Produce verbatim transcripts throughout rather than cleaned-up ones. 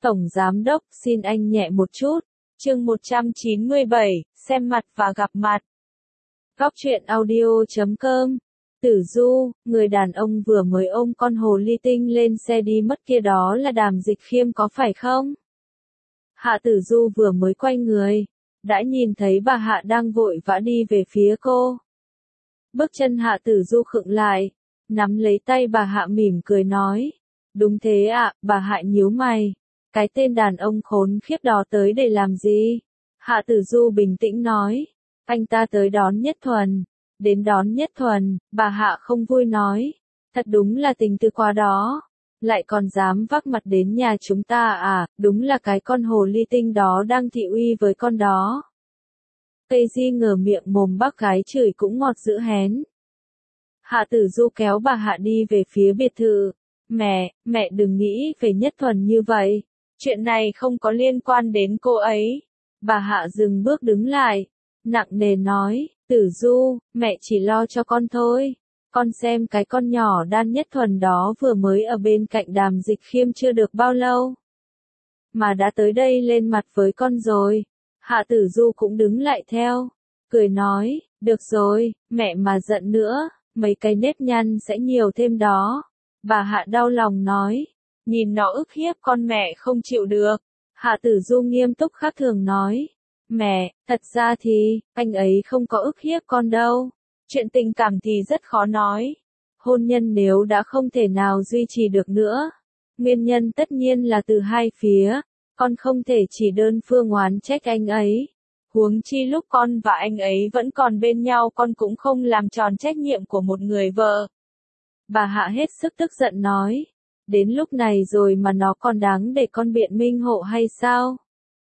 Tổng Giám Đốc, xin anh nhẹ một chút. Chương một trăm chín mươi bảy, xem mặt và gặp mặt. Góc truyện audio chấm com. Tử Du, người đàn ông vừa mới ôm con hồ ly tinh lên xe đi mất kia đó là Đàm Dịch Khiêm có phải không? Hạ Tử Du vừa mới quay người, đã nhìn thấy bà Hạ đang vội vã đi về phía cô. Bước chân Hạ Tử Du khựng lại, nắm lấy tay bà Hạ mỉm cười nói. Đúng thế ạ, bà Hạ nhíu mày. Cái tên đàn ông khốn khiếp đó tới để làm gì? Hạ Tử Du bình tĩnh nói. Anh ta tới đón Nhất Thuần. Đến đón Nhất Thuần, bà Hạ không vui nói. Thật đúng là tình tư quá đó. Lại còn dám vác mặt đến nhà chúng ta à, đúng là cái con hồ ly tinh đó đang thị uy với con đó. Cây Di ngờ miệng mồm bác gái chửi cũng ngọt dữ hén. Hạ Tử Du kéo bà Hạ đi về phía biệt thự. Mẹ, mẹ đừng nghĩ về Nhất Thuần như vậy. Chuyện này không có liên quan đến cô ấy. Bà Hạ dừng bước đứng lại, nặng nề nói, Tử Du, mẹ chỉ lo cho con thôi. Con xem cái con nhỏ Đan Nhất Thuần đó vừa mới ở bên cạnh Đàm Dịch Khiêm chưa được bao lâu, mà đã tới đây lên mặt với con rồi. Hạ Tử Du cũng đứng lại theo, cười nói, được rồi, mẹ mà giận nữa, mấy cái nếp nhăn sẽ nhiều thêm đó. Bà Hạ đau lòng nói, nhìn nó ức hiếp con mẹ không chịu được. Hạ Tử Du nghiêm túc khác thường nói, mẹ, thật ra thì, anh ấy không có ức hiếp con đâu. Chuyện tình cảm thì rất khó nói. Hôn nhân nếu đã không thể nào duy trì được nữa, nguyên nhân tất nhiên là từ hai phía. Con không thể chỉ đơn phương oán trách anh ấy. Huống chi lúc con và anh ấy vẫn còn bên nhau, con cũng không làm tròn trách nhiệm của một người vợ. Bà Hạ hết sức tức giận nói. Đến lúc này rồi mà nó còn đáng để con biện minh hộ hay sao?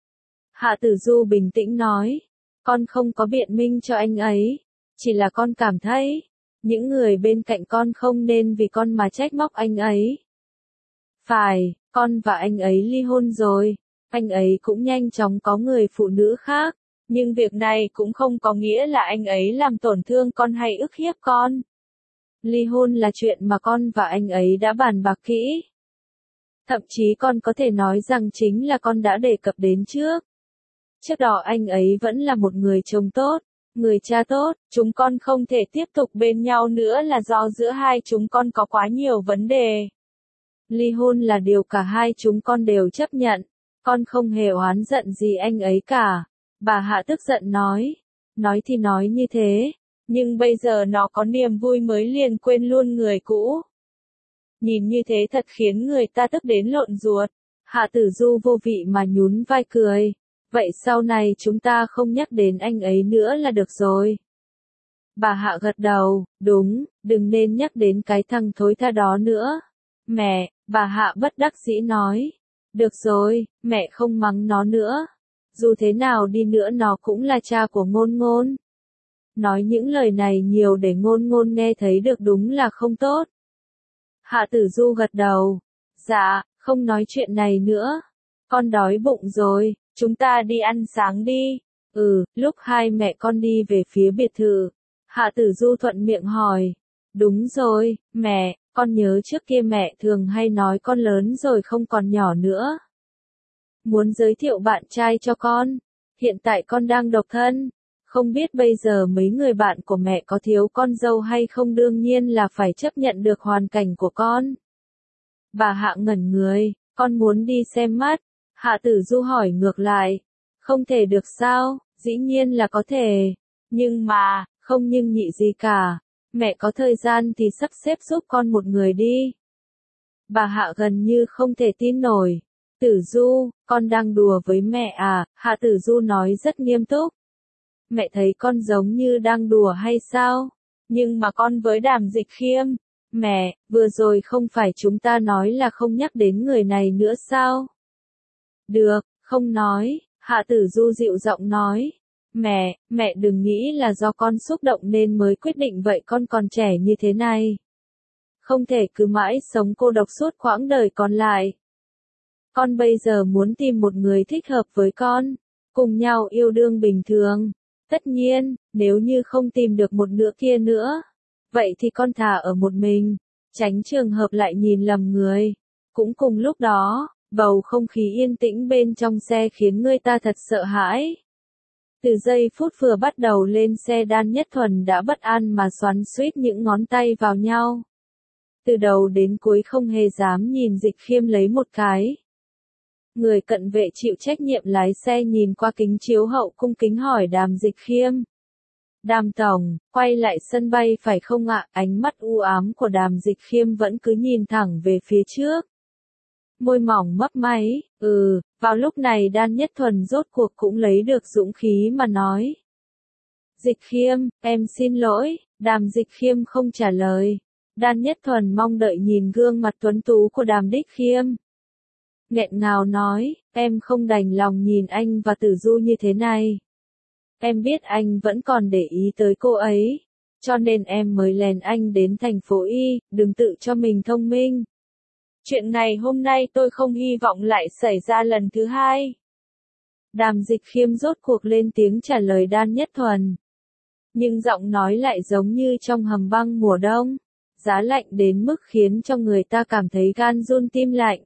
Hạ Tử Du bình tĩnh nói. Con không có biện minh cho anh ấy. Chỉ là con cảm thấy, những người bên cạnh con không nên vì con mà trách móc anh ấy. Phải, con và anh ấy ly hôn rồi. Anh ấy cũng nhanh chóng có người phụ nữ khác. Nhưng việc này cũng không có nghĩa là anh ấy làm tổn thương con hay ức hiếp con. Ly hôn là chuyện mà con và anh ấy đã bàn bạc kỹ. Thậm chí con có thể nói rằng chính là con đã đề cập đến trước. Trước đó anh ấy vẫn là một người chồng tốt, người cha tốt, chúng con không thể tiếp tục bên nhau nữa là do giữa hai chúng con có quá nhiều vấn đề. Ly hôn là điều cả hai chúng con đều chấp nhận, con không hề oán giận gì anh ấy cả. Bà Hạ tức giận nói, nói thì nói như thế, nhưng bây giờ nó có niềm vui mới liền quên luôn người cũ. Nhìn như thế thật khiến người ta tức đến lộn ruột. Hạ Tử Du vô vị mà nhún vai cười. Vậy sau này chúng ta không nhắc đến anh ấy nữa là được rồi. Bà Hạ gật đầu, đúng, đừng nên nhắc đến cái thằng thối tha đó nữa. Mẹ, bà Hạ bất đắc dĩ nói. Được rồi, mẹ không mắng nó nữa. Dù thế nào đi nữa nó cũng là cha của Ngôn Ngôn. Nói những lời này nhiều để Ngôn Ngôn nghe thấy được đúng là không tốt. Hạ Tử Du gật đầu. Dạ, không nói chuyện này nữa. Con đói bụng rồi, chúng ta đi ăn sáng đi. Ừ, lúc hai mẹ con đi về phía biệt thự, Hạ Tử Du thuận miệng hỏi. Đúng rồi, mẹ, con nhớ trước kia mẹ thường hay nói con lớn rồi không còn nhỏ nữa. Muốn giới thiệu bạn trai cho con. Hiện tại con đang độc thân. Không biết bây giờ mấy người bạn của mẹ có thiếu con dâu hay không, đương nhiên là phải chấp nhận được hoàn cảnh của con. Bà Hạ ngẩn người, con muốn đi xem mắt. Hạ Tử Du hỏi ngược lại. Không thể được sao? Dĩ nhiên là có thể. Nhưng mà, không nhưng nhị gì cả. Mẹ có thời gian thì sắp xếp giúp con một người đi. Bà Hạ gần như không thể tin nổi. Tử Du, con đang đùa với mẹ à? Hạ Tử Du nói rất nghiêm túc. Mẹ thấy con giống như đang đùa hay sao? Nhưng mà con với Đàm Dịch Khiêm. Mẹ, vừa rồi không phải chúng ta nói là không nhắc đến người này nữa sao? Được, không nói. Hạ Tử Du dịu giọng nói. Mẹ, mẹ đừng nghĩ là do con xúc động nên mới quyết định vậy, con còn trẻ như thế này. Không thể cứ mãi sống cô độc suốt quãng đời còn lại. Con bây giờ muốn tìm một người thích hợp với con, cùng nhau yêu đương bình thường. Tất nhiên, nếu như không tìm được một nửa kia nữa, vậy thì con thà ở một mình, tránh trường hợp lại nhìn lầm người. Cũng cùng lúc đó, Bầu không khí yên tĩnh bên trong xe khiến người ta thật sợ hãi. Từ giây phút vừa bắt đầu lên xe Đan Nhất Thuần đã bất an mà xoắn xuýt những ngón tay vào nhau. Từ đầu đến cuối không hề dám nhìn Dịch Khiêm lấy một cái. Người cận vệ chịu trách nhiệm lái xe nhìn qua kính chiếu hậu cung kính hỏi Đàm Dịch Khiêm. Đàm tổng, quay lại sân bay phải không ạ? Ánh mắt u ám của Đàm Dịch Khiêm vẫn cứ nhìn thẳng về phía trước. Môi mỏng mấp máy, ừ, vào lúc này Đan Nhất Thuần rốt cuộc cũng lấy được dũng khí mà nói. Dịch Khiêm, em xin lỗi, Đàm Dịch Khiêm không trả lời. Đan Nhất Thuần mong đợi nhìn gương mặt tuấn tú của Đàm Đích Khiêm. Nghẹn ngào nói, em không đành lòng nhìn anh và Tử Du như thế này. Em biết anh vẫn còn để ý tới cô ấy, cho nên em mới lèn anh đến thành phố Y, đừng tự cho mình thông minh. Chuyện này hôm nay tôi không hy vọng lại xảy ra lần thứ hai. Đàm Dịch Khiêm rốt cuộc lên tiếng trả lời Đan Nhất Thuần. Nhưng giọng nói lại giống như trong hầm băng mùa đông, giá lạnh đến mức khiến cho người ta cảm thấy gan run tim lạnh.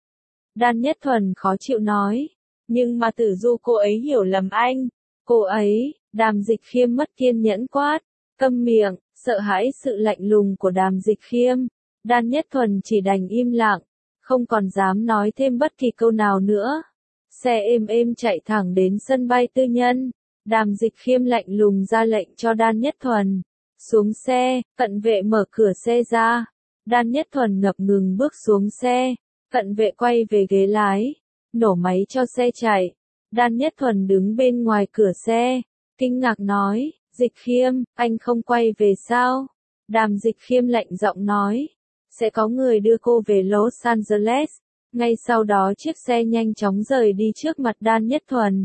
Đan Nhất Thuần khó chịu nói, nhưng mà Tử Du cô ấy hiểu lầm anh. Cô ấy, Đàm Dịch Khiêm mất kiên nhẫn quát, câm miệng, sợ hãi sự lạnh lùng của Đàm Dịch Khiêm. Đan Nhất Thuần chỉ đành im lặng, không còn dám nói thêm bất kỳ câu nào nữa. Xe êm êm chạy thẳng đến sân bay tư nhân. Đàm Dịch Khiêm lạnh lùng ra lệnh cho Đan Nhất Thuần. Xuống xe, cận vệ mở cửa xe ra. Đan Nhất Thuần ngập ngừng bước xuống xe. Cận vệ quay về ghế lái, nổ máy cho xe chạy. Đan Nhất Thuần đứng bên ngoài cửa xe, kinh ngạc nói, Dịch Khiêm, anh không quay về sao? Đàm Dịch Khiêm lạnh giọng nói, sẽ có người đưa cô về Los Angeles. Ngay sau đó chiếc xe nhanh chóng rời đi trước mặt Đan Nhất Thuần.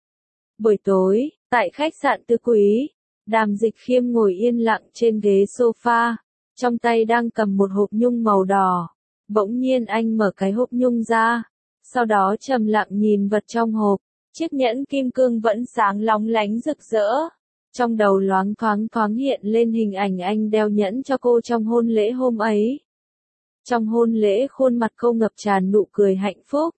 Buổi tối, tại khách sạn Tư Quý, Đàm Dịch Khiêm ngồi yên lặng trên ghế sofa, trong tay đang cầm một hộp nhung màu đỏ. Bỗng nhiên anh mở cái hộp nhung ra, sau đó trầm lặng nhìn vật trong hộp, chiếc nhẫn kim cương vẫn sáng lóng lánh rực rỡ. Trong đầu loáng thoáng thoáng hiện lên hình ảnh anh đeo nhẫn cho cô trong hôn lễ hôm ấy. Trong hôn lễ khuôn mặt cô ngập tràn nụ cười hạnh phúc.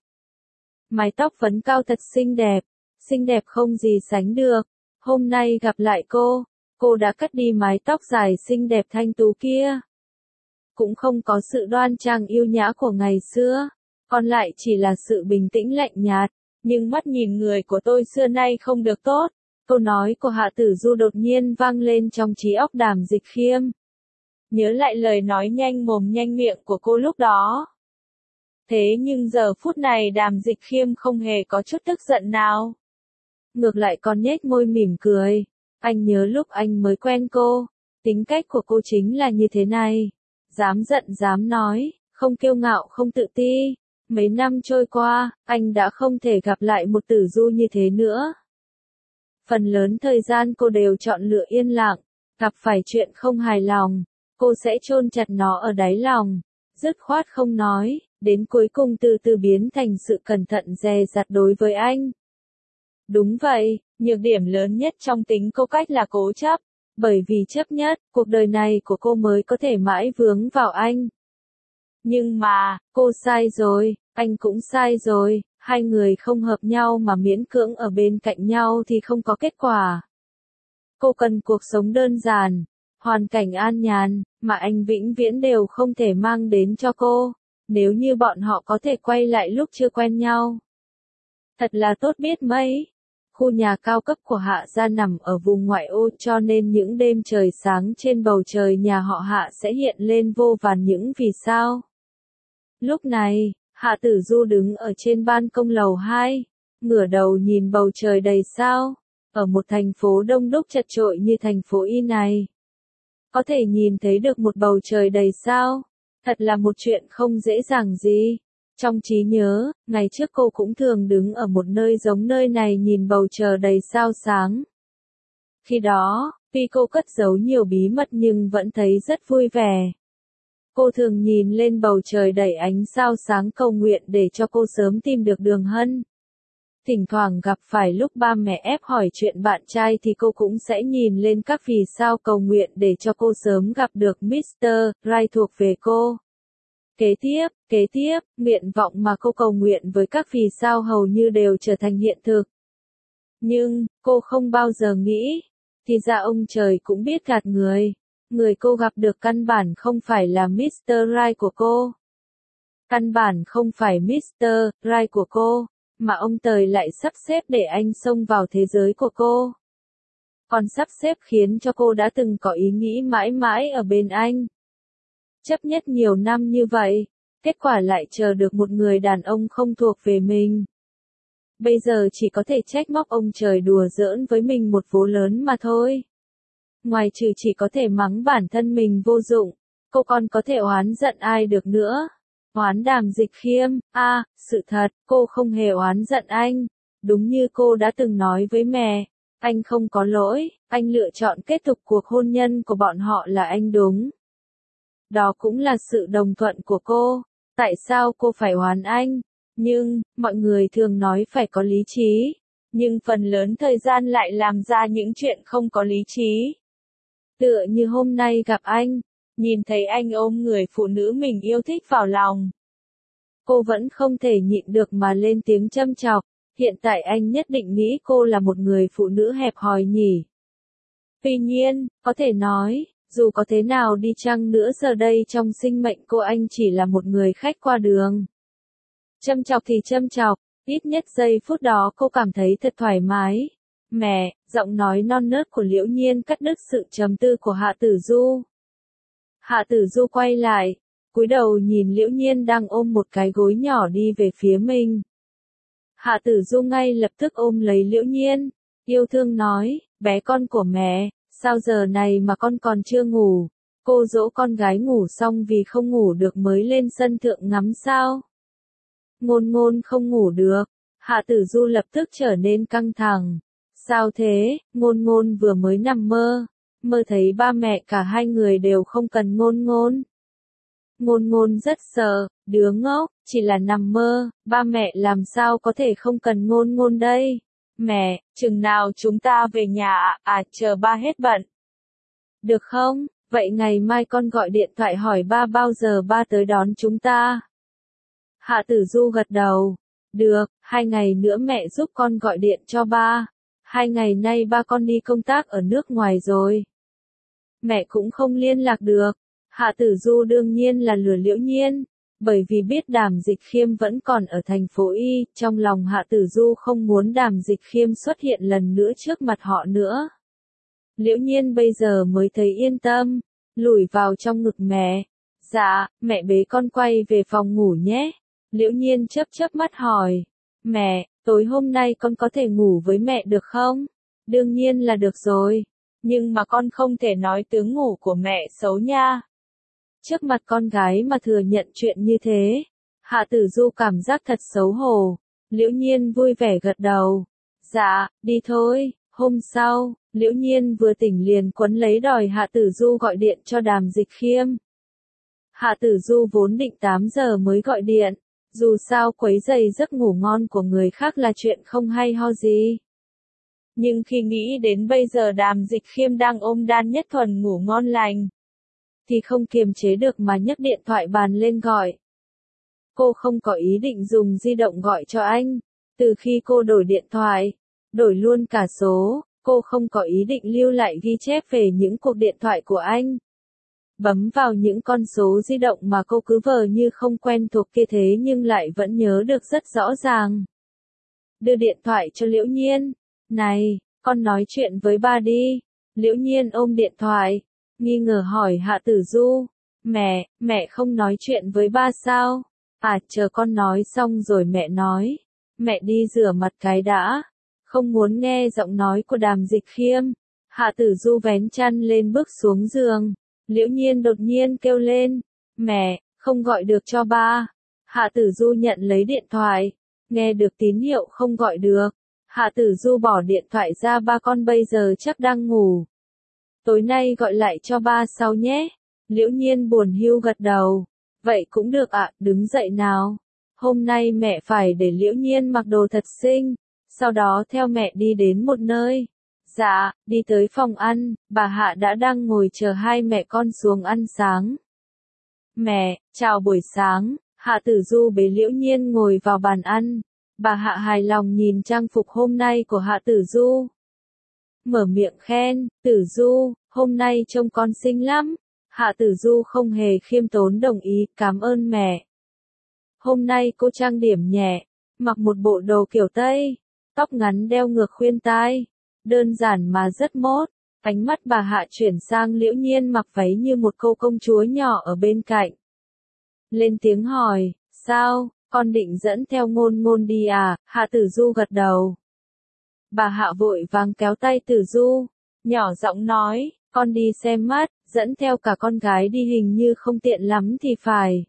Mái tóc phấn cao thật xinh đẹp, xinh đẹp không gì sánh được. Hôm nay gặp lại cô, cô đã cắt đi mái tóc dài xinh đẹp thanh tú kia. Cũng không có sự đoan trang yêu nhã của ngày xưa, còn lại chỉ là sự bình tĩnh lạnh nhạt. Nhưng mắt nhìn người của tôi xưa nay không được tốt. Câu nói của Hạ Tử Du đột nhiên vang lên trong trí óc Đàm Dịch Khiêm. Nhớ lại lời nói nhanh mồm nhanh miệng của cô lúc đó. Thế nhưng giờ phút này Đàm Dịch Khiêm không hề có chút tức giận nào. Ngược lại còn nhếch môi mỉm cười. Anh nhớ lúc anh mới quen cô, tính cách của cô chính là như thế này. Dám giận dám nói, không kiêu ngạo không tự ti. Mấy năm trôi qua, anh đã không thể gặp lại một Tử Du như thế nữa. Phần lớn thời gian cô đều chọn lựa yên lặng, gặp phải chuyện không hài lòng, cô sẽ chôn chặt nó ở đáy lòng, dứt khoát không nói, đến cuối cùng từ từ biến thành sự cẩn thận dè dặt đối với anh. Đúng vậy, nhược điểm lớn nhất trong tính cô cách là cố chấp, bởi vì chấp nhất, cuộc đời này của cô mới có thể mãi vướng vào anh. Nhưng mà, cô sai rồi, anh cũng sai rồi, hai người không hợp nhau mà miễn cưỡng ở bên cạnh nhau thì không có kết quả. Cô cần cuộc sống đơn giản, hoàn cảnh an nhàn, mà anh vĩnh viễn đều không thể mang đến cho cô, nếu như bọn họ có thể quay lại lúc chưa quen nhau. Thật là tốt biết mấy. Khu nhà cao cấp của Hạ gia nằm ở vùng ngoại ô cho nên những đêm trời sáng trên bầu trời nhà họ Hạ sẽ hiện lên vô vàn những vì sao. Lúc này, Hạ Tử Du đứng ở trên ban công lầu hai, ngửa đầu nhìn bầu trời đầy sao. Ở một thành phố đông đúc chật chội như thành phố Y này, có thể nhìn thấy được một bầu trời đầy sao, thật là một chuyện không dễ dàng gì. Trong trí nhớ, ngày trước cô cũng thường đứng ở một nơi giống nơi này nhìn bầu trời đầy sao sáng. Khi đó, tuy cô cất giấu nhiều bí mật nhưng vẫn thấy rất vui vẻ. Cô thường nhìn lên bầu trời đầy ánh sao sáng cầu nguyện để cho cô sớm tìm được Đường Hân. Thỉnh thoảng gặp phải lúc ba mẹ ép hỏi chuyện bạn trai thì cô cũng sẽ nhìn lên các vì sao cầu nguyện để cho cô sớm gặp được mít tơ Right thuộc về cô. Kế tiếp, kế tiếp, nguyện vọng mà cô cầu nguyện với các vì sao hầu như đều trở thành hiện thực. Nhưng, cô không bao giờ nghĩ, thì ra ông trời cũng biết gạt người. Người cô gặp được căn bản không phải là mít tơ Right của cô. Căn bản không phải mít tơ Right của cô, mà ông trời lại sắp xếp để anh xông vào thế giới của cô. Còn sắp xếp khiến cho cô đã từng có ý nghĩ mãi mãi ở bên anh. Chấp nhất nhiều năm như vậy, kết quả lại chờ được một người đàn ông không thuộc về mình. Bây giờ chỉ có thể trách móc ông trời đùa giỡn với mình một vố lớn mà thôi. Ngoài trừ chỉ có thể mắng bản thân mình vô dụng, cô còn có thể oán giận ai được nữa. Oán Đàm Dịch Khiêm, a, à, sự thật, cô không hề oán giận anh. Đúng như cô đã từng nói với mẹ, anh không có lỗi, anh lựa chọn kết thúc cuộc hôn nhân của bọn họ là anh đúng. Đó cũng là sự đồng thuận của cô, tại sao cô phải oán anh? Nhưng, mọi người thường nói phải có lý trí, nhưng phần lớn thời gian lại làm ra những chuyện không có lý trí. Tựa như hôm nay gặp anh, nhìn thấy anh ôm người phụ nữ mình yêu thích vào lòng. Cô vẫn không thể nhịn được mà lên tiếng châm chọc, hiện tại anh nhất định nghĩ cô là một người phụ nữ hẹp hòi nhỉ. Tuy nhiên, có thể nói, dù có thế nào đi chăng nữa giờ đây trong sinh mệnh cô anh chỉ là một người khách qua đường. Châm chọc thì châm chọc, ít nhất giây phút đó cô cảm thấy thật thoải mái. Mẹ, giọng nói non nớt của Liễu Nhiên cắt đứt sự trầm tư của Hạ Tử Du. Hạ Tử Du quay lại, cúi đầu nhìn Liễu Nhiên đang ôm một cái gối nhỏ đi về phía mình. Hạ Tử Du ngay lập tức ôm lấy Liễu Nhiên, yêu thương nói, bé con của mẹ, sao giờ này mà con còn chưa ngủ? Cô dỗ con gái ngủ xong vì không ngủ được mới lên sân thượng ngắm sao? Ngôn Ngôn không ngủ được. Hạ Tử Du lập tức trở nên căng thẳng. Sao thế? Ngôn Ngôn vừa mới nằm mơ, mơ thấy ba mẹ cả hai người đều không cần Ngôn Ngôn. Ngôn Ngôn rất sợ, đứa ngốc, chỉ là nằm mơ, ba mẹ làm sao có thể không cần Ngôn Ngôn đây? Mẹ, chừng nào chúng ta về nhà à, à chờ ba hết bận. Được không? Vậy ngày mai con gọi điện thoại hỏi ba bao giờ ba tới đón chúng ta. Hạ Tử Du gật đầu. Được, hai ngày nữa mẹ giúp con gọi điện cho ba. Hai ngày nay ba con đi công tác ở nước ngoài rồi. Mẹ cũng không liên lạc được. Hạ Tử Du đương nhiên là lừa Liễu Nhiên. Bởi vì biết Đàm Dịch Khiêm vẫn còn ở thành phố Y, trong lòng Hạ Tử Du không muốn Đàm Dịch Khiêm xuất hiện lần nữa trước mặt họ nữa. Liễu Nhiên bây giờ mới thấy yên tâm, lùi vào trong ngực mẹ. Dạ, mẹ bế con quay về phòng ngủ nhé. Liễu Nhiên chớp chớp mắt hỏi. Mẹ, tối hôm nay con có thể ngủ với mẹ được không? Đương nhiên là được rồi. Nhưng mà con không thể nói tướng ngủ của mẹ xấu nha. Trước mặt con gái mà thừa nhận chuyện như thế. Hạ Tử Du cảm giác thật xấu hổ. Liễu Nhiên vui vẻ gật đầu. Dạ, đi thôi. Hôm sau, Liễu Nhiên vừa tỉnh liền quấn lấy đòi Hạ Tử Du gọi điện cho Đàm Dịch Khiêm. Hạ Tử Du vốn định tám giờ mới gọi điện. Dù sao quấy rầy giấc ngủ ngon của người khác là chuyện không hay ho gì. Nhưng khi nghĩ đến bây giờ Đàm Dịch Khiêm đang ôm Đan Nhất Thuần ngủ ngon lành, thì không kiềm chế được mà nhấc điện thoại bàn lên gọi. Cô không có ý định dùng di động gọi cho anh. Từ khi cô đổi điện thoại, đổi luôn cả số, cô không có ý định lưu lại ghi chép về những cuộc điện thoại của anh. Bấm vào những con số di động mà cô cứ vờ như không quen thuộc kia thế nhưng lại vẫn nhớ được rất rõ ràng. Đưa điện thoại cho Liễu Nhiên. Này, con nói chuyện với ba đi. Liễu Nhiên ôm điện thoại, nghi ngờ hỏi Hạ Tử Du. Mẹ, mẹ không nói chuyện với ba sao? À, chờ con nói xong rồi mẹ nói. Mẹ đi rửa mặt cái đã. Không muốn nghe giọng nói của Đàm Dịch Khiêm. Hạ Tử Du vén chăn lên bước xuống giường. Liễu Nhiên đột nhiên kêu lên. Mẹ, không gọi được cho ba. Hạ Tử Du nhận lấy điện thoại. Nghe được tín hiệu không gọi được. Hạ Tử Du bỏ điện thoại ra, ba con bây giờ chắc đang ngủ. Tối nay gọi lại cho ba sau nhé. Liễu Nhiên buồn hiu gật đầu. Vậy cũng được ạ, à, đứng dậy nào. Hôm nay mẹ phải để Liễu Nhiên mặc đồ thật xinh. Sau đó theo mẹ đi đến một nơi. Dạ, đi tới phòng ăn, bà Hạ đã đang ngồi chờ hai mẹ con xuống ăn sáng. Mẹ, chào buổi sáng. Hạ Tử Du bế Liễu Nhiên ngồi vào bàn ăn. Bà Hạ hài lòng nhìn trang phục hôm nay của Hạ Tử Du. Mở miệng khen, Tử Du, hôm nay trông con xinh lắm. Hạ Tử Du không hề khiêm tốn đồng ý, cảm ơn mẹ. Hôm nay cô trang điểm nhẹ, mặc một bộ đồ kiểu Tây, tóc ngắn đeo ngược khuyên tai, đơn giản mà rất mốt. Ánh mắt bà Hạ chuyển sang Liễu Nhiên mặc váy như một cô công chúa nhỏ ở bên cạnh. Lên tiếng hỏi, sao, con định dẫn theo Ngôn Ngôn đi à? Hạ Tử Du gật đầu. Bà Hạ vội vàng kéo tay Tử Du, nhỏ giọng nói, con đi xem mắt, dẫn theo cả con gái đi hình như không tiện lắm thì phải.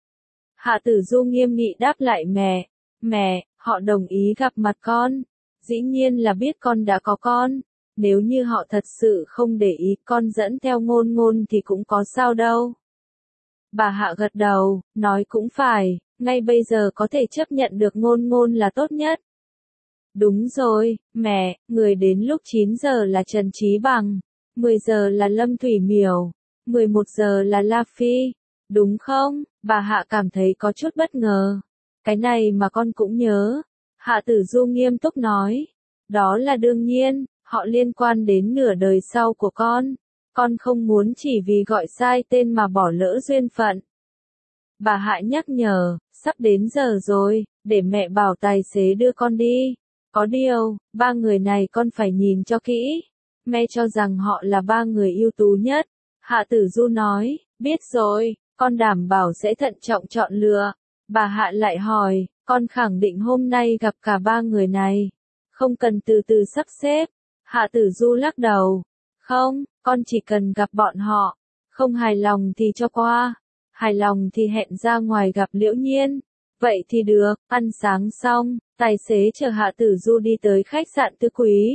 Hạ Tử Du nghiêm nghị đáp lại mẹ, mẹ, họ đồng ý gặp mặt con, dĩ nhiên là biết con đã có con, nếu như họ thật sự không để ý con dẫn theo Ngôn Ngôn thì cũng có sao đâu. Bà Hạ gật đầu, nói cũng phải, ngay bây giờ có thể chấp nhận được Ngôn Ngôn là tốt nhất. Đúng rồi, mẹ, người đến lúc chín giờ là Trần Trí Bằng, mười giờ là Lâm Thủy Miểu, mười một giờ là La Phi, đúng không? Bà Hạ cảm thấy có chút bất ngờ. Cái này mà con cũng nhớ. Hạ Tử Du nghiêm túc nói. Đó là đương nhiên, họ liên quan đến nửa đời sau của con. Con không muốn chỉ vì gọi sai tên mà bỏ lỡ duyên phận. Bà Hạ nhắc nhở, sắp đến giờ rồi, để mẹ bảo tài xế đưa con đi. Có điều, ba người này con phải nhìn cho kỹ. Mẹ cho rằng họ là ba người ưu tú nhất. Hạ Tử Du nói, biết rồi, con đảm bảo sẽ thận trọng chọn lựa. Bà Hạ lại hỏi, con khẳng định hôm nay gặp cả ba người này. Không cần từ từ sắp xếp. Hạ Tử Du lắc đầu. Không, con chỉ cần gặp bọn họ. Không hài lòng thì cho qua. Hài lòng thì hẹn ra ngoài gặp Liễu Nhiên. Vậy thì được, ăn sáng xong, tài xế chở Hạ Tử Du đi tới khách sạn Tứ Quý.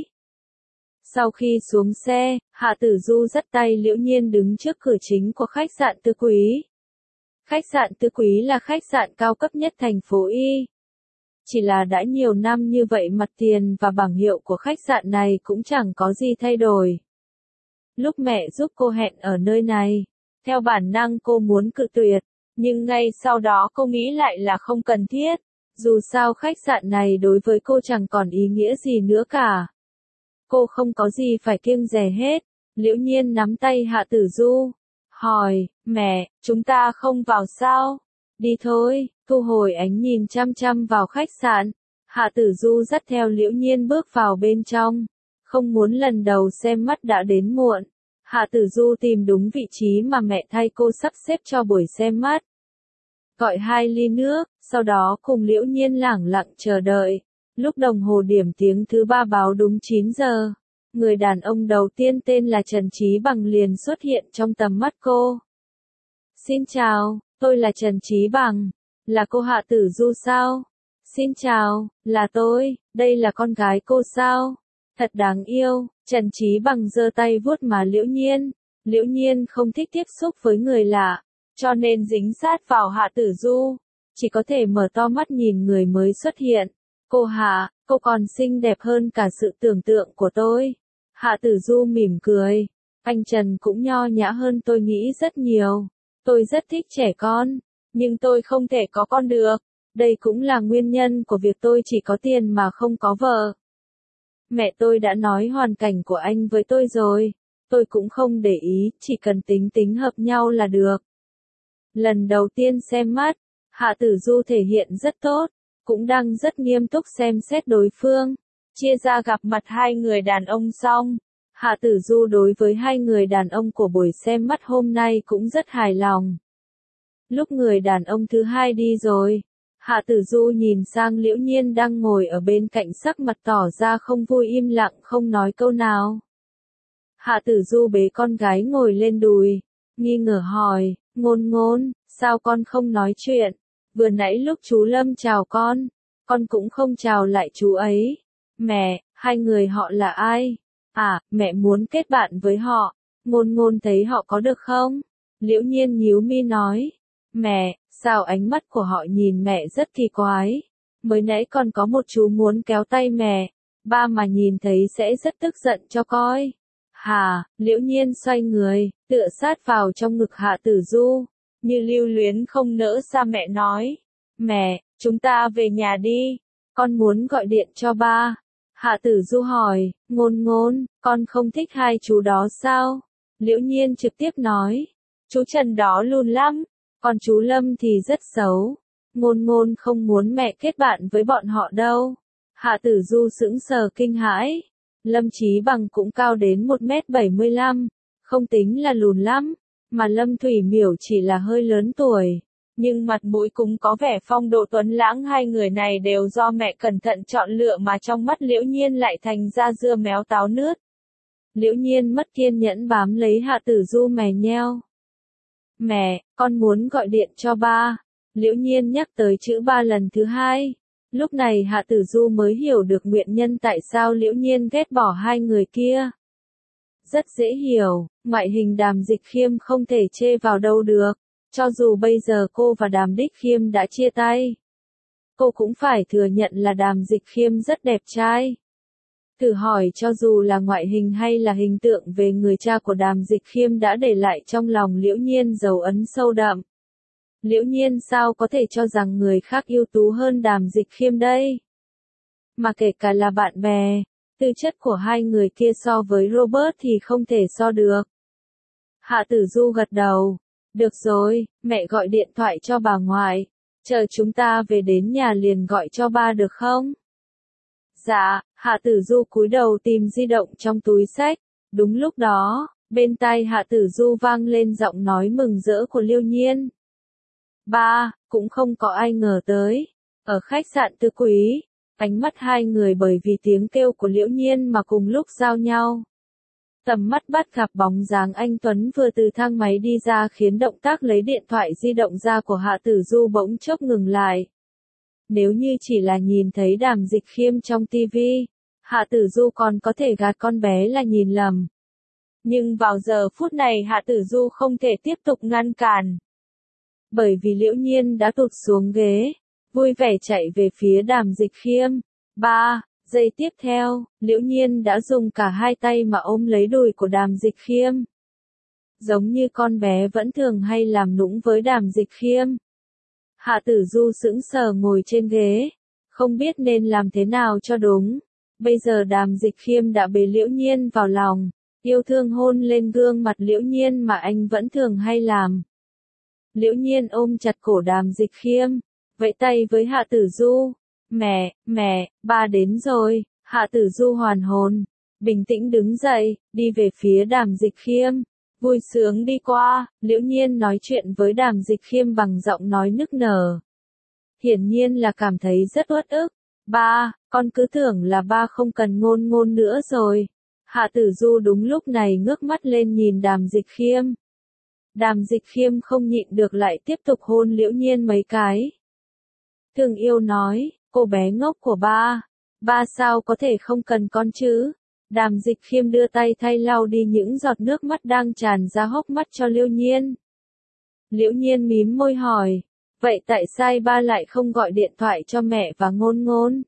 Sau khi xuống xe, Hạ Tử Du dắt tay Liễu Nhiên đứng trước cửa chính của khách sạn Tứ Quý. Khách sạn Tứ Quý là khách sạn cao cấp nhất thành phố Y. Chỉ là đã nhiều năm như vậy mặt tiền và bảng hiệu của khách sạn này cũng chẳng có gì thay đổi. Lúc mẹ giúp cô hẹn ở nơi này, theo bản năng cô muốn cự tuyệt, nhưng ngay sau đó cô nghĩ lại là không cần thiết. Dù sao khách sạn này đối với cô chẳng còn ý nghĩa gì nữa cả. Cô không có gì phải kiêng dè hết. Liễu Nhiên nắm tay Hạ Tử Du. Hỏi, mẹ, chúng ta không vào sao? Đi thôi, thu hồi ánh nhìn chăm chăm vào khách sạn. Hạ Tử Du dắt theo Liễu Nhiên bước vào bên trong. Không muốn lần đầu xem mắt đã đến muộn. Hạ Tử Du tìm đúng vị trí mà mẹ thay cô sắp xếp cho buổi xem mắt. Gọi hai ly nước, sau đó cùng Liễu Nhiên lẳng lặng chờ đợi. Lúc đồng hồ điểm tiếng thứ ba báo đúng chín giờ, người đàn ông đầu tiên tên là Trần Trí Bằng liền xuất hiện trong tầm mắt cô. Xin chào, tôi là Trần Trí Bằng. Là cô Hạ Tử Du sao? Xin chào, là tôi, đây là con gái cô sao? Thật đáng yêu. Trần Trí Bằng giơ tay vuốt má Liễu Nhiên. Liễu Nhiên không thích tiếp xúc với người lạ, cho nên dính sát vào Hạ Tử Du. Chỉ có thể mở to mắt nhìn người mới xuất hiện. Cô Hạ, cô còn xinh đẹp hơn cả sự tưởng tượng của tôi. Hạ Tử Du mỉm cười. Anh Trần cũng nho nhã hơn tôi nghĩ rất nhiều. Tôi rất thích trẻ con, nhưng tôi không thể có con được. Đây cũng là nguyên nhân của việc tôi chỉ có tiền mà không có vợ. Mẹ tôi đã nói hoàn cảnh của anh với tôi rồi. Tôi cũng không để ý, chỉ cần tính tính hợp nhau là được. Lần đầu tiên xem mắt, Hạ Tử Du thể hiện rất tốt, cũng đang rất nghiêm túc xem xét đối phương. Chia ra gặp mặt hai người đàn ông xong, Hạ Tử Du đối với hai người đàn ông của buổi xem mắt hôm nay cũng rất hài lòng. Lúc người đàn ông thứ hai đi rồi, Hạ Tử Du nhìn sang Liễu Nhiên đang ngồi ở bên cạnh sắc mặt tỏ ra không vui im lặng không nói câu nào. Hạ Tử Du bế con gái ngồi lên đùi, nghi ngờ hỏi, Ngôn Ngôn, sao con không nói chuyện? Vừa nãy lúc chú Lâm chào con, con cũng không chào lại chú ấy. Mẹ, hai người họ là ai? À, mẹ muốn kết bạn với họ. Ngôn Ngôn thấy họ có được không? Liễu Nhiên nhíu mi nói. Mẹ, sao ánh mắt của họ nhìn mẹ rất kỳ quái. Mới nãy còn có một chú muốn kéo tay mẹ. Ba mà nhìn thấy sẽ rất tức giận cho coi. Hà, Liễu Nhiên xoay người, tựa sát vào trong ngực Hạ Tử Du. như lưu luyến không nỡ xa mẹ nói. Mẹ, chúng ta về nhà đi, con muốn gọi điện cho ba. Hạ Tử Du hỏi, Ngôn Ngôn, con không thích hai chú đó sao? Liễu Nhiên trực tiếp nói, chú Trần đó lùn lắm, còn chú Lâm thì rất xấu. Ngôn Ngôn không muốn mẹ kết bạn với bọn họ đâu. Hạ Tử Du sững sờ kinh hãi. Lâm Chí Bằng cũng cao đến một mét bảy mươi lăm, không tính là lùn lắm, mà Lâm Thủy Miểu chỉ là hơi lớn tuổi. Nhưng mặt mũi cũng có vẻ phong độ tuấn lãng, hai người này đều do mẹ cẩn thận chọn lựa mà trong mắt Liễu Nhiên lại thành ra dưa méo táo nứt. Liễu Nhiên mất kiên nhẫn bám lấy Hạ Tử Du mè nheo. Mẹ, con muốn gọi điện cho ba. Liễu Nhiên nhắc tới chữ ba lần thứ hai. Lúc này Hạ Tử Du mới hiểu được nguyên nhân tại sao Liễu Nhiên ghét bỏ hai người kia. Rất dễ hiểu, ngoại hình Đàm Dịch Khiêm không thể chê vào đâu được. Cho dù bây giờ cô và Đàm Đích Khiêm đã chia tay, cô cũng phải thừa nhận là Đàm Dịch Khiêm rất đẹp trai. Thử hỏi cho dù là ngoại hình hay là hình tượng về người cha của Đàm Dịch Khiêm đã để lại trong lòng Liễu Nhiên dấu ấn sâu đậm. Liễu Nhiên sao có thể cho rằng người khác ưu tú hơn Đàm Dịch Khiêm đây? Mà kể cả là bạn bè, tư chất của hai người kia so với Robert thì không thể so được. Hạ Tử Du gật đầu. Được rồi, mẹ gọi điện thoại cho bà ngoại. Chờ chúng ta về đến nhà liền gọi cho ba được không? Dạ, Hạ Tử Du cúi đầu tìm di động trong túi xách. Đúng lúc đó, bên tai Hạ Tử Du vang lên giọng nói mừng rỡ của Liễu Nhiên. Ba, cũng không có ai ngờ tới. Ở khách sạn Tư Quý, ánh mắt hai người bởi vì tiếng kêu của Liễu Nhiên mà cùng lúc giao nhau. Tầm mắt bắt gặp bóng dáng anh Tuấn vừa từ thang máy đi ra khiến động tác lấy điện thoại di động ra của Hạ Tử Du bỗng chốc ngừng lại. Nếu như chỉ là nhìn thấy Đàm Dịch Khiêm trong tivi, Hạ Tử Du còn có thể gạt con bé là nhìn lầm. Nhưng vào giờ phút này Hạ Tử Du không thể tiếp tục ngăn cản. Bởi vì Liễu Nhiên đã tụt xuống ghế, vui vẻ chạy về phía Đàm Dịch Khiêm. Ba, giây tiếp theo, Liễu Nhiên đã dùng cả hai tay mà ôm lấy đùi của Đàm Dịch Khiêm. Giống như con bé vẫn thường hay làm nũng với Đàm Dịch Khiêm. Hạ Tử Du sững sờ ngồi trên ghế, không biết nên làm thế nào cho đúng. Bây giờ Đàm Dịch Khiêm đã bế Liễu Nhiên vào lòng, yêu thương hôn lên gương mặt Liễu Nhiên mà anh vẫn thường hay làm. Liễu Nhiên ôm chặt cổ Đàm Dịch Khiêm, vẫy tay với Hạ Tử Du. Mẹ, mẹ, ba đến rồi. Hạ Tử Du hoàn hồn, bình tĩnh đứng dậy, đi về phía Đàm Dịch Khiêm. Vui sướng đi qua, Liễu Nhiên nói chuyện với Đàm Dịch Khiêm bằng giọng nói nức nở. Hiển nhiên là cảm thấy rất uất ức. Ba, con cứ tưởng là ba không cần Ngôn Ngôn nữa rồi. Hạ Tử Du đúng lúc này ngước mắt lên nhìn Đàm Dịch Khiêm. Đàm Dịch Khiêm không nhịn được lại tiếp tục hôn Liễu Nhiên mấy cái. Thương yêu nói, cô bé ngốc của ba, ba sao có thể không cần con chứ? Đàm Dịch Khiêm đưa tay thay lau đi những giọt nước mắt đang tràn ra hốc mắt cho Liễu Nhiên. Liễu Nhiên mím môi hỏi, vậy tại sao ba lại không gọi điện thoại cho mẹ và Ngôn Ngôn?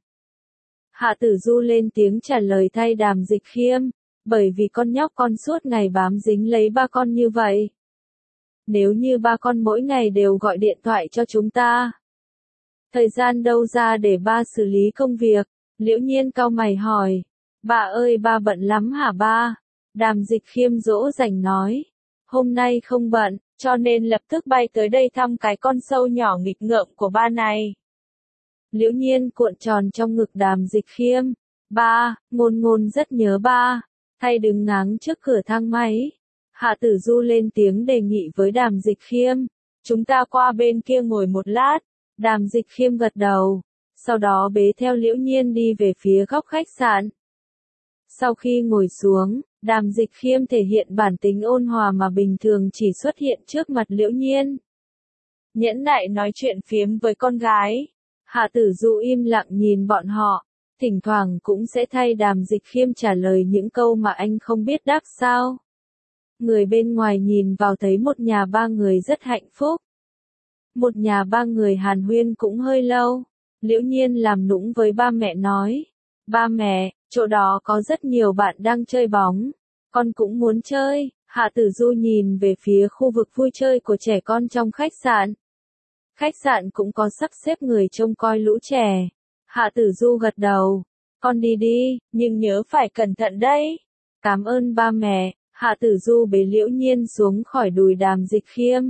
Hạ Tử Du lên tiếng trả lời thay Đàm Dịch Khiêm, bởi vì con nhóc con suốt ngày bám dính lấy ba con như vậy. Nếu như ba con mỗi ngày đều gọi điện thoại cho chúng ta, thời gian đâu ra để ba xử lý công việc? Liễu Nhiên cau mày hỏi, bà ơi ba bận lắm hả ba? Đàm Dịch Khiêm dỗ dành nói, hôm nay không bận, cho nên lập tức bay tới đây thăm cái con sâu nhỏ nghịch ngợm của ba này. Liễu Nhiên cuộn tròn trong ngực Đàm Dịch Khiêm, ba, Ngôn Ngôn rất nhớ ba, thay đứng ngáng trước cửa thang máy. Hạ Tử Du lên tiếng đề nghị với Đàm Dịch Khiêm, chúng ta qua bên kia ngồi một lát. Đàm Dịch Khiêm gật đầu, sau đó bế theo Liễu Nhiên đi về phía góc khách sạn. Sau khi ngồi xuống, Đàm Dịch Khiêm thể hiện bản tính ôn hòa mà bình thường chỉ xuất hiện trước mặt Liễu Nhiên. Nhẫn nại nói chuyện phiếm với con gái. Hạ Tử Du im lặng nhìn bọn họ, thỉnh thoảng cũng sẽ thay Đàm Dịch Khiêm trả lời những câu mà anh không biết đáp sao. Người bên ngoài nhìn vào thấy một nhà ba người rất hạnh phúc. Một nhà ba người hàn huyên cũng hơi lâu. Liễu Nhiên làm nũng với ba mẹ nói, ba mẹ, chỗ đó có rất nhiều bạn đang chơi bóng, con cũng muốn chơi. Hạ Tử Du nhìn về phía khu vực vui chơi của trẻ con trong khách sạn. Khách sạn cũng có sắp xếp người trông coi lũ trẻ. Hạ Tử Du gật đầu. Con đi đi, nhưng nhớ phải cẩn thận đấy. Cảm ơn ba mẹ. Hạ Tử Du bế Liễu Nhiên xuống khỏi đùi Đàm Dịch Khiêm.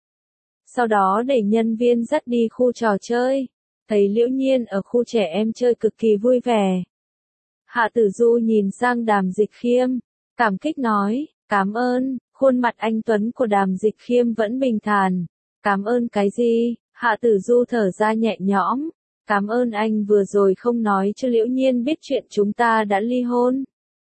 Sau đó để nhân viên dắt đi khu trò chơi. Thấy Liễu Nhiên ở khu trẻ em chơi cực kỳ vui vẻ. Hạ Tử Du nhìn sang Đàm Dịch Khiêm. Cảm kích nói, cảm ơn. Khuôn mặt anh Tuấn của Đàm Dịch Khiêm vẫn bình thản. Cảm ơn cái gì? Hạ Tử Du thở ra nhẹ nhõm. Cảm ơn anh vừa rồi không nói cho Liễu Nhiên biết chuyện chúng ta đã ly hôn.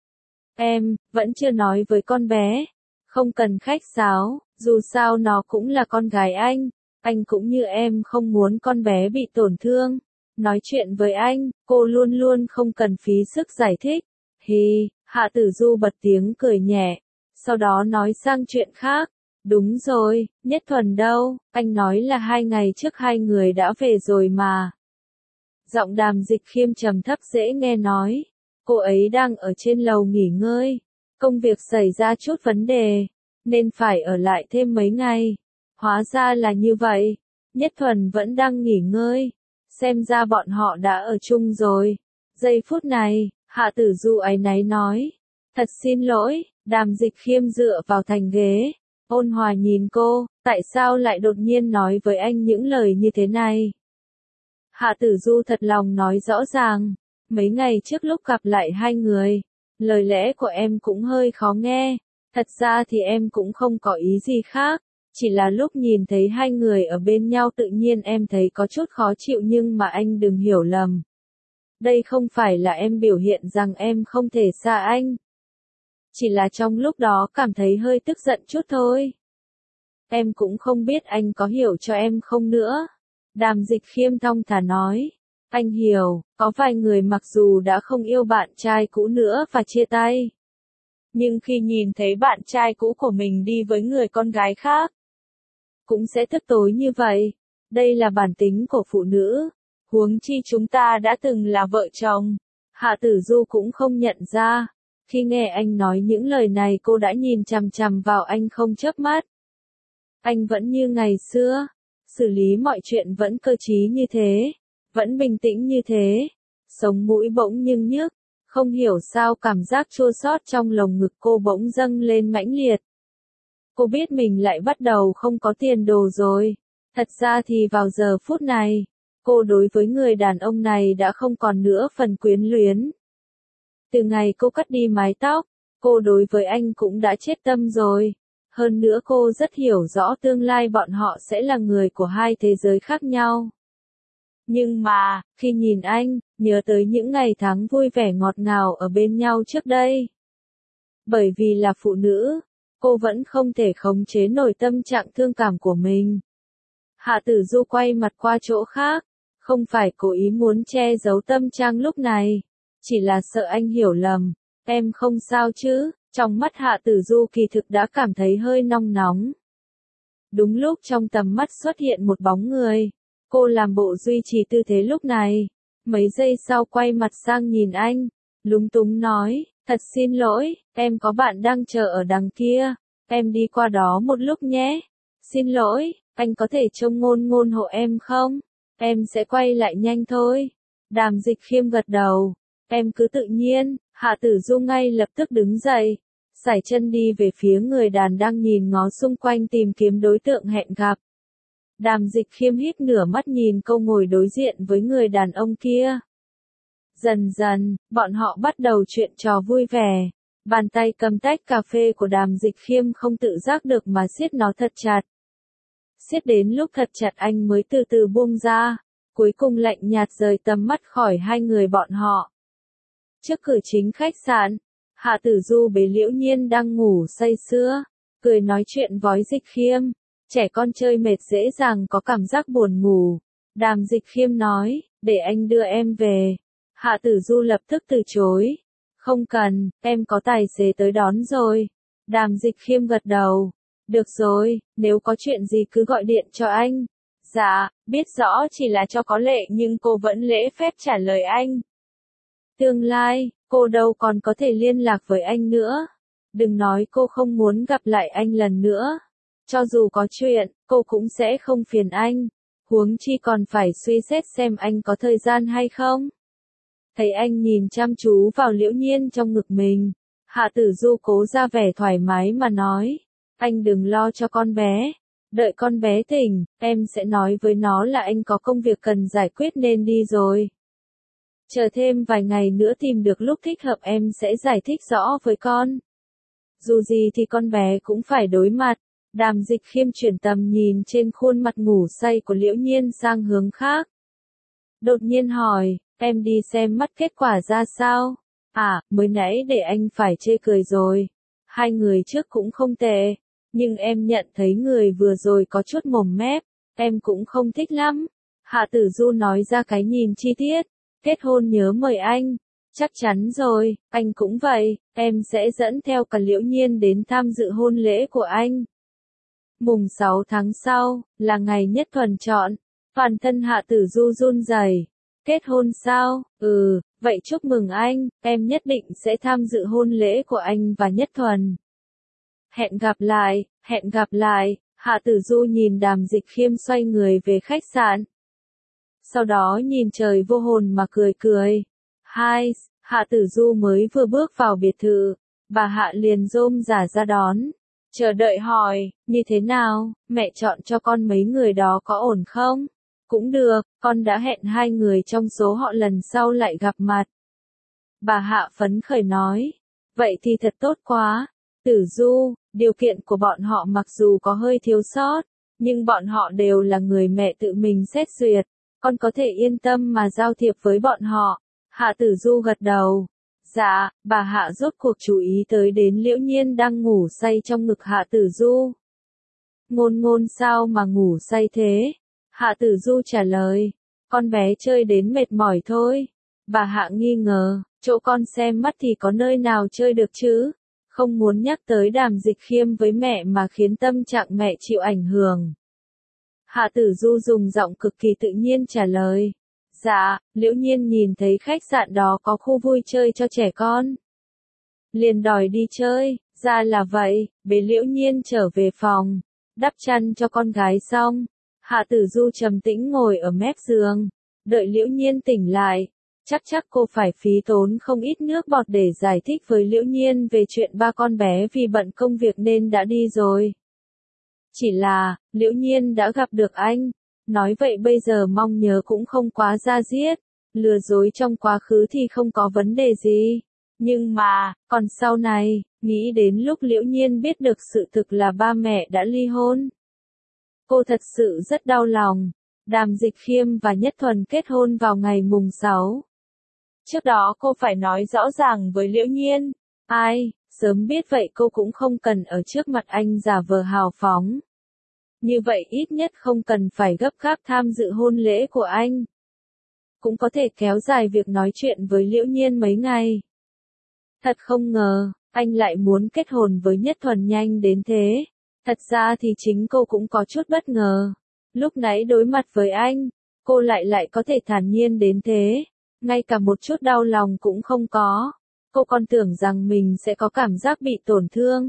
Em, vẫn chưa nói với con bé. Không cần khách sáo, dù sao nó cũng là con gái anh. Anh cũng như em không muốn con bé bị tổn thương. Nói chuyện với anh, cô luôn luôn không cần phí sức giải thích. Hì, Hạ Tử Du bật tiếng cười nhẹ. Sau đó nói sang chuyện khác. Đúng rồi, Nhất Thuần đâu, anh nói là hai ngày trước hai người đã về rồi mà. Giọng Đàm Dịch Khiêm trầm thấp dễ nghe nói. Cô ấy đang ở trên lầu nghỉ ngơi. Công việc xảy ra chút vấn đề, nên phải ở lại thêm mấy ngày. Hóa ra là như vậy. Nhất Thuần vẫn đang nghỉ ngơi. Xem ra bọn họ đã ở chung rồi. Giây phút này, Hạ Tử Du áy náy nói. Thật xin lỗi, Đàm Dịch Khiêm dựa vào thành ghế. Ôn hòa nhìn cô, tại sao lại đột nhiên nói với anh những lời như thế này? Hạ Tử Du thật lòng nói rõ ràng. Mấy ngày trước lúc gặp lại hai người, lời lẽ của em cũng hơi khó nghe. Thật ra thì em cũng không có ý gì khác. Chỉ là lúc nhìn thấy hai người ở bên nhau tự nhiên em thấy có chút khó chịu nhưng mà anh đừng hiểu lầm. Đây không phải là em biểu hiện rằng em không thể xa anh. Chỉ là trong lúc đó cảm thấy hơi tức giận chút thôi. Em cũng không biết anh có hiểu cho em không nữa. Đàm Dịch Khiêm thong thả nói. Anh hiểu, có vài người mặc dù đã không yêu bạn trai cũ nữa và chia tay. Nhưng khi nhìn thấy bạn trai cũ của mình đi với người con gái khác, cũng sẽ tức tối như vậy. Đây là bản tính của phụ nữ. Huống chi chúng ta đã từng là vợ chồng. Hạ Tử Du cũng không nhận ra. Khi nghe anh nói những lời này cô đã nhìn chằm chằm vào anh không chớp mắt. Anh vẫn như ngày xưa. Xử lý mọi chuyện vẫn cơ trí như thế. Vẫn bình tĩnh như thế. Sống mũi bỗng nhưng nhức. Không hiểu sao cảm giác chua xót trong lồng ngực cô bỗng dâng lên mãnh liệt. Cô biết mình lại bắt đầu không có tiền đồ rồi. Thật ra thì vào giờ phút này, cô đối với người đàn ông này đã không còn nữa phần quyến luyến. Từ ngày cô cắt đi mái tóc, cô đối với anh cũng đã chết tâm rồi. Hơn nữa cô rất hiểu rõ tương lai bọn họ sẽ là người của hai thế giới khác nhau. Nhưng mà, khi nhìn anh, nhớ tới những ngày tháng vui vẻ ngọt ngào ở bên nhau trước đây. Bởi vì là phụ nữ, cô vẫn không thể khống chế nổi tâm trạng thương cảm của mình. Hạ Tử Du quay mặt qua chỗ khác, không phải cố ý muốn che giấu tâm trạng lúc này, chỉ là sợ anh hiểu lầm. Em không sao chứ? Trong mắt Hạ Tử Du kỳ thực đã cảm thấy hơi nóng nóng. Đúng lúc trong tầm mắt xuất hiện một bóng người, cô làm bộ duy trì tư thế lúc này. Mấy giây sau quay mặt sang nhìn anh, lúng túng nói, thật xin lỗi, em có bạn đang chờ ở đằng kia, em đi qua đó một lúc nhé. Xin lỗi, anh có thể trông ngôn ngôn hộ em không? Em sẽ quay lại nhanh thôi. Đàm Dịch Khiêm gật đầu, em cứ tự nhiên. Hạ Tử Du ngay lập tức đứng dậy, sải chân đi về phía người đàn đang nhìn ngó xung quanh tìm kiếm đối tượng hẹn gặp. Đàm Dịch Khiêm híp nửa mắt nhìn cô ngồi đối diện với người đàn ông kia. Dần dần, bọn họ bắt đầu chuyện trò vui vẻ. Bàn tay cầm tách cà phê của Đàm Dịch Khiêm không tự giác được mà siết nó thật chặt. Siết đến lúc thật chặt anh mới từ từ buông ra, cuối cùng lạnh nhạt rời tầm mắt khỏi hai người bọn họ. Trước cửa chính khách sạn, Hạ Tử Du bế Liễu Nhiên đang ngủ say sưa, cười nói chuyện với Dịch Khiêm. Trẻ con chơi mệt dễ dàng có cảm giác buồn ngủ. Đàm Dịch Khiêm nói, để anh đưa em về. Hạ Tử Du lập tức từ chối. Không cần, em có tài xế tới đón rồi. Đàm Dịch Khiêm gật đầu. Được rồi, nếu có chuyện gì cứ gọi điện cho anh. Dạ, biết rõ chỉ là cho có lệ nhưng cô vẫn lễ phép trả lời anh. Tương lai, cô đâu còn có thể liên lạc với anh nữa. Đừng nói cô không muốn gặp lại anh lần nữa. Cho dù có chuyện, cô cũng sẽ không phiền anh. Huống chi còn phải suy xét xem anh có thời gian hay không. Thấy anh nhìn chăm chú vào Liễu Nhiên trong ngực mình, Hạ Tử Du cố ra vẻ thoải mái mà nói, anh đừng lo cho con bé, đợi con bé tỉnh, em sẽ nói với nó là anh có công việc cần giải quyết nên đi rồi. Chờ thêm vài ngày nữa tìm được lúc thích hợp em sẽ giải thích rõ với con. Dù gì thì con bé cũng phải đối mặt. Đàm Dịch Khiêm chuyển tầm nhìn trên khuôn mặt ngủ say của Liễu Nhiên sang hướng khác. Đột nhiên hỏi, em đi xem mắt kết quả ra sao? À, mới nãy để anh phải chê cười rồi. Hai người trước cũng không tệ, nhưng em nhận thấy người vừa rồi có chút mồm mép, em cũng không thích lắm. Hạ Tử Du nói ra cái nhìn chi tiết, kết hôn nhớ mời anh. Chắc chắn rồi, anh cũng vậy, em sẽ dẫn theo cả Liễu Nhiên đến tham dự hôn lễ của anh. Mùng sáu tháng sau, là ngày Nhất Thuần chọn. Toàn thân Hạ Tử Du run rẩy. Kết hôn sao? Ừ, vậy chúc mừng anh, em nhất định sẽ tham dự hôn lễ của anh và Nhất Thuần. Hẹn gặp lại, hẹn gặp lại, Hạ Tử Du nhìn Đàm Dịch Khiêm xoay người về khách sạn. Sau đó nhìn trời vô hồn mà cười cười. Hai, Hạ Tử Du mới vừa bước vào biệt thự, bà Hạ liền rôm rả ra đón. Chờ đợi hỏi, như thế nào, mẹ chọn cho con mấy người đó có ổn không? Cũng được, con đã hẹn hai người trong số họ lần sau lại gặp mặt. Bà Hạ phấn khởi nói, vậy thì thật tốt quá. Tử Du, điều kiện của bọn họ mặc dù có hơi thiếu sót, nhưng bọn họ đều là người mẹ tự mình xét duyệt, con có thể yên tâm mà giao thiệp với bọn họ. Hạ Tử Du gật đầu. Dạ, bà Hạ rốt cuộc chú ý tới đến Liễu Nhiên đang ngủ say trong ngực Hạ Tử Du. Ngôn Ngôn sao mà ngủ say thế? Hạ Tử Du trả lời, con bé chơi đến mệt mỏi thôi. Bà Hạ nghi ngờ, chỗ con xem mắt thì có nơi nào chơi được chứ? Không muốn nhắc tới Đàm Dịch Khiêm với mẹ mà khiến tâm trạng mẹ chịu ảnh hưởng. Hạ Tử Du dùng giọng cực kỳ tự nhiên trả lời. Dạ, Liễu Nhiên nhìn thấy khách sạn đó có khu vui chơi cho trẻ con. Liền đòi đi chơi, ra là vậy, bế Liễu Nhiên trở về phòng, đắp chăn cho con gái xong. Hạ Tử Du trầm tĩnh ngồi ở mép giường, đợi Liễu Nhiên tỉnh lại. Chắc chắc cô phải phí tốn không ít nước bọt để giải thích với Liễu Nhiên về chuyện ba con bé vì bận công việc nên đã đi rồi. Chỉ là, Liễu Nhiên đã gặp được anh. Nói vậy bây giờ mong nhớ cũng không quá da diết, lừa dối trong quá khứ thì không có vấn đề gì. Nhưng mà, còn sau này, nghĩ đến lúc Liễu Nhiên biết được sự thực là ba mẹ đã ly hôn. Cô thật sự rất đau lòng. Đàm Dịch Khiêm và Nhất Thuần kết hôn vào ngày mùng sáu. Trước đó cô phải nói rõ ràng với Liễu Nhiên. Ai, sớm biết vậy cô cũng không cần ở trước mặt anh giả vờ hào phóng. Như vậy ít nhất không cần phải gấp gáp tham dự hôn lễ của anh. Cũng có thể kéo dài việc nói chuyện với Liễu Nhiên mấy ngày. Thật không ngờ, anh lại muốn kết hôn với Nhất Thuần nhanh đến thế. Thật ra thì chính cô cũng có chút bất ngờ. Lúc nãy đối mặt với anh, cô lại lại có thể thản nhiên đến thế. Ngay cả một chút đau lòng cũng không có. Cô còn tưởng rằng mình sẽ có cảm giác bị tổn thương.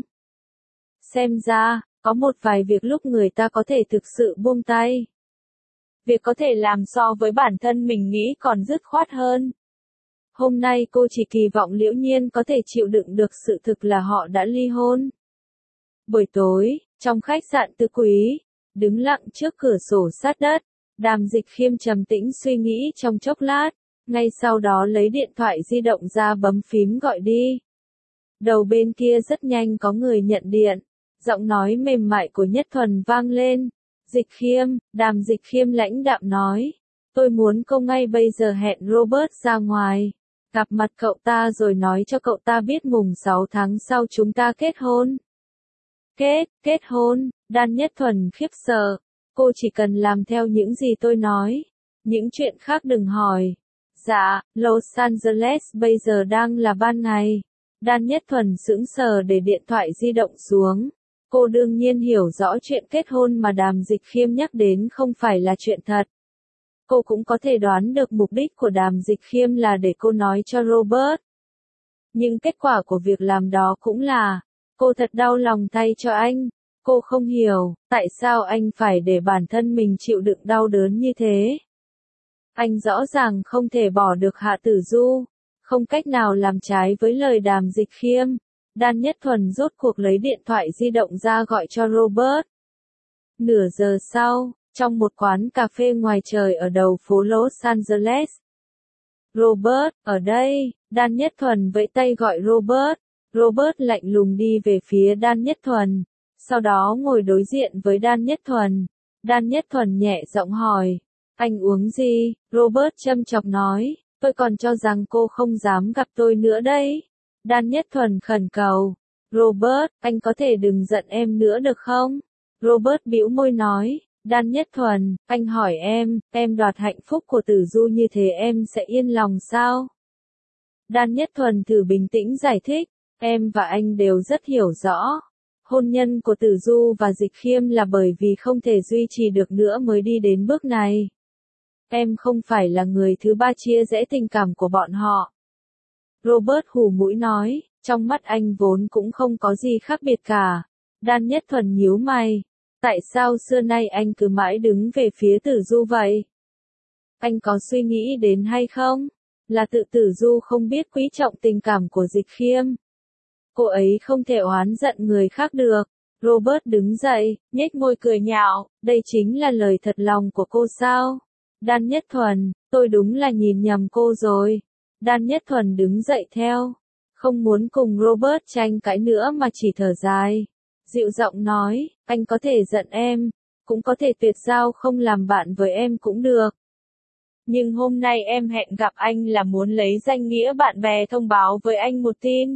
Xem ra, có một vài việc lúc người ta có thể thực sự buông tay. Việc có thể làm so với bản thân mình nghĩ còn dứt khoát hơn. Hôm nay cô chỉ kỳ vọng Liễu Nhiên có thể chịu đựng được sự thực là họ đã ly hôn. Buổi tối, trong khách sạn Tứ Quý, đứng lặng trước cửa sổ sát đất, Đàm Dịch Khiêm trầm tĩnh suy nghĩ trong chốc lát, ngay sau đó lấy điện thoại di động ra bấm phím gọi đi. Đầu bên kia rất nhanh có người nhận điện. Giọng nói mềm mại của Nhất Thuần vang lên. Dịch Khiêm, Đàm Dịch Khiêm lãnh đạm nói. Tôi muốn cô ngay bây giờ hẹn Robert ra ngoài. Gặp mặt cậu ta rồi nói cho cậu ta biết mùng sáu tháng sau chúng ta kết hôn. Kết, kết hôn, Đan Nhất Thuần khiếp sợ. Cô chỉ cần làm theo những gì tôi nói. Những chuyện khác đừng hỏi. Dạ, Los Angeles bây giờ đang là ban ngày. Đan Nhất Thuần sững sờ để điện thoại di động xuống. Cô đương nhiên hiểu rõ chuyện kết hôn mà Đàm Dịch Khiêm nhắc đến không phải là chuyện thật. Cô cũng có thể đoán được mục đích của Đàm Dịch Khiêm là để cô nói cho Robert. Nhưng kết quả của việc làm đó cũng là, Cô thật đau lòng thay cho anh. Cô không hiểu, tại sao anh phải để bản thân mình chịu đựng đau đớn như thế. Anh rõ ràng không thể bỏ được Hạ Tử Du, không cách nào làm trái với lời Đàm Dịch Khiêm. Đan Nhất Thuần rốt cuộc lấy điện thoại di động ra gọi cho Robert. Nửa giờ sau, trong một quán cà phê ngoài trời ở đầu phố Los Angeles. Robert, ở đây, Đan Nhất Thuần vẫy tay gọi Robert. Robert lạnh lùng đi về phía Đan Nhất Thuần, sau đó ngồi đối diện với Đan Nhất Thuần. Đan Nhất Thuần nhẹ giọng hỏi, anh uống gì? Robert châm chọc nói, tôi còn cho rằng cô không dám gặp tôi nữa đấy. Đan Nhất Thuần khẩn cầu, Robert, anh có thể đừng giận em nữa được không? Robert bĩu môi nói, Đan Nhất Thuần, anh hỏi em, em đoạt hạnh phúc của Tử Du như thế em sẽ yên lòng sao? Đan Nhất Thuần thử bình tĩnh giải thích, em và anh đều rất hiểu rõ. Hôn nhân của Tử Du và Dịch Khiêm là bởi vì không thể duy trì được nữa mới đi đến bước này. Em không phải là người thứ ba chia rẽ tình cảm của bọn họ. Robert hù mũi nói, trong mắt anh vốn cũng không có gì khác biệt cả. Đan Nhất Thuần nhíu mày. Tại sao xưa nay anh cứ mãi đứng về phía Tử Du vậy? Anh có suy nghĩ đến hay không? Là tự Tử Du không biết quý trọng tình cảm của Dịch Khiêm. Cô ấy không thể oán giận người khác được. Robert đứng dậy, nhếch môi cười nhạo, đây chính là lời thật lòng của cô sao? Đan Nhất Thuần, tôi đúng là nhìn nhầm cô rồi. Đan Nhất Thuần đứng dậy theo. Không muốn cùng Robert tranh cãi nữa mà chỉ thở dài. Dịu giọng nói, anh có thể giận em, cũng có thể tuyệt giao không làm bạn với em cũng được. Nhưng hôm nay em hẹn gặp anh là muốn lấy danh nghĩa bạn bè thông báo với anh một tin.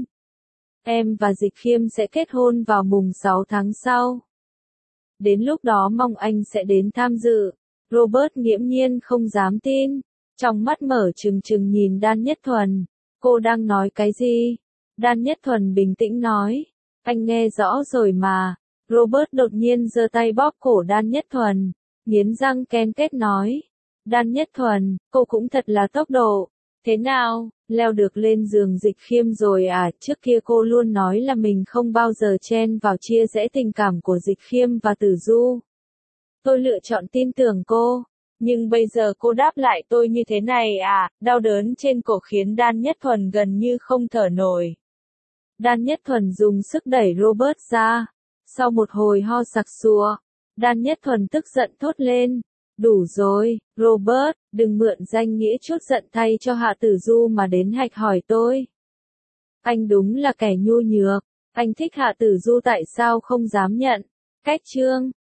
Em và Dịch Khiêm sẽ kết hôn vào mùng sáu tháng sau. Đến lúc đó mong anh sẽ đến tham dự. Robert nghiễm nhiên không dám tin. Trong mắt mở trừng trừng nhìn Đan Nhất Thuần. Cô đang nói cái gì? Đan Nhất Thuần bình tĩnh nói. Anh nghe rõ rồi mà. Robert đột nhiên giơ tay bóp cổ Đan Nhất Thuần. Nghiến răng ken kết nói. Đan Nhất Thuần, cô cũng thật là tốc độ. Thế nào, leo được lên giường Dịch Khiêm rồi à? Trước kia cô luôn nói là mình không bao giờ chen vào chia rẽ tình cảm của Dịch Khiêm và Tử Du. Tôi lựa chọn tin tưởng cô. Nhưng bây giờ cô đáp lại tôi như thế này à? Đau đớn trên cổ khiến Đan Nhất Thuần gần như không thở nổi. Đan Nhất Thuần dùng sức đẩy Robert ra. Sau một hồi ho sặc sụa, Đan Nhất Thuần tức giận thốt lên. Đủ rồi, Robert, đừng mượn danh nghĩa chút giận thay cho Hạ Tử Du mà đến hạch hỏi tôi. Anh đúng là kẻ nhu nhược, anh thích Hạ Tử Du tại sao không dám nhận. Cách chương